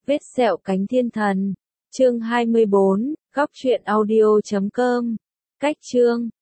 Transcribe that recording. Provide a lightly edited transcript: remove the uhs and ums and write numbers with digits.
Vết sẹo cánh thiên thần. Chương 24, góc truyện audio.com. Cách chương